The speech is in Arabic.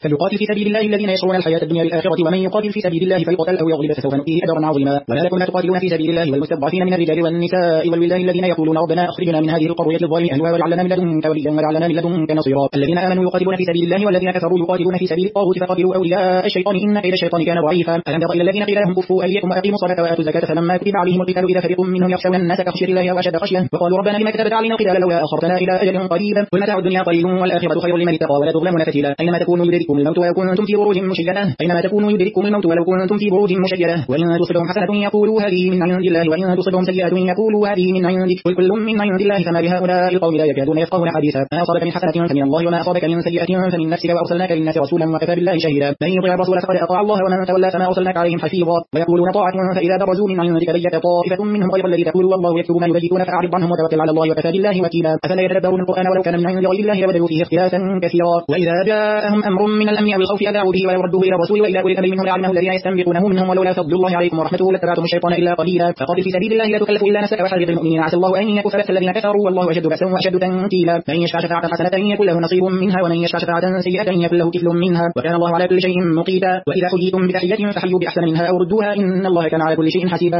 فليقاتل في سبيل الله الذين يشرون الحياة الدنيا بالآخرة ومن يقاتل في سبيل الله فيقتل أو يغلب فسوف نؤتيه أجرا عظيما. ولا لكم لا تقاتلون في سبيل الله والمستضعفين من الرجال والنساء والولدان الذين يقولون ربنا أخرجنا من هذه القرية الظالم أهلها واجعل لنا من لدنك وليا واجعل لنا من لدنك نصيرا. الذين آمنوا يقاتلون في سبيل الله والذين كفروا يقاتلون في سبيل الطاغوت فقاتلوا أولياء الشيطان إن كيد الشيطان كان ضعيفا. ألم تر إلى الذين قيل لهم كفوا أيديكم وأقيموا الصلاة وآتوا الزكاة فلما كتب عليهم القتال إذا فريق منهم يخشون الناس كخشية الله أو أشد خشية وقالوا ربنا لما كتبت علينا القتال لولا أخرتنا إلى أجل قريب قل متاع الدنيا قليل والآخرة خير لمن اتقى ولا تظلمون فتيلا. أينما تكونوا يدرككم الموت ولو كنتم في بروج مشيدة أينما تكونوا يدرككم الموت ولو كنتم في بروج مشيدة وإن تصبهم حسنة يقولوا هذه من عند الله وإن تصبهم سيئة يقولوا هذه من عندك قل كل من عند الله فما بهؤلاء القوم لا يكادون يفقهون حديثا. ما أصابك من حسنة فمن الله وما أصابك من سيئة فمن نفسك وأرسلناك للناس رسولا وكفى بالله شهيدا. من يطع الرسول فقد أطاع الله ومن تولى فما أرسلناك عليهم حفيظا. ويقولون طاعة فإذا برزوا من عندك بيت طائفة منهم غير الذي تقول والله يكتب ما يبيتون فأعرض عنهم وتوكل على الله وكفى بالله وكيلا. أفلا يتدبرون القرآن ولو كان من عند غير الله لوجدوا فيه اختلافا كثيرا. وإذا جاءهم أمر من الأمن أو الخوف أذاعوا به ولو ردوه إلى الرسول وإلى أولي الأمر منهم لعلمه الذين يستنبطونه منهم ولولا فضل الله عليكم ورحمته لاتبعتم الشيطان إلا قليلا. فقاتل في سبيل الله لا تكلف إلا نفسك وحرض المؤمنين عسى الله أن يكف بأس الذين كفروا والله أشد بأسا وأشد تنكيلا. من يشفع شفاعة حسنة يكن له نصيب منها ومن يشفع شفاعة سيئة يكن له كفل منها وكان الله على كل شيء مقيتا. وإذا حييتم بتحية فحيوا بأحسن منها أو ردوها إن الله كان على كل شيء حسيبا.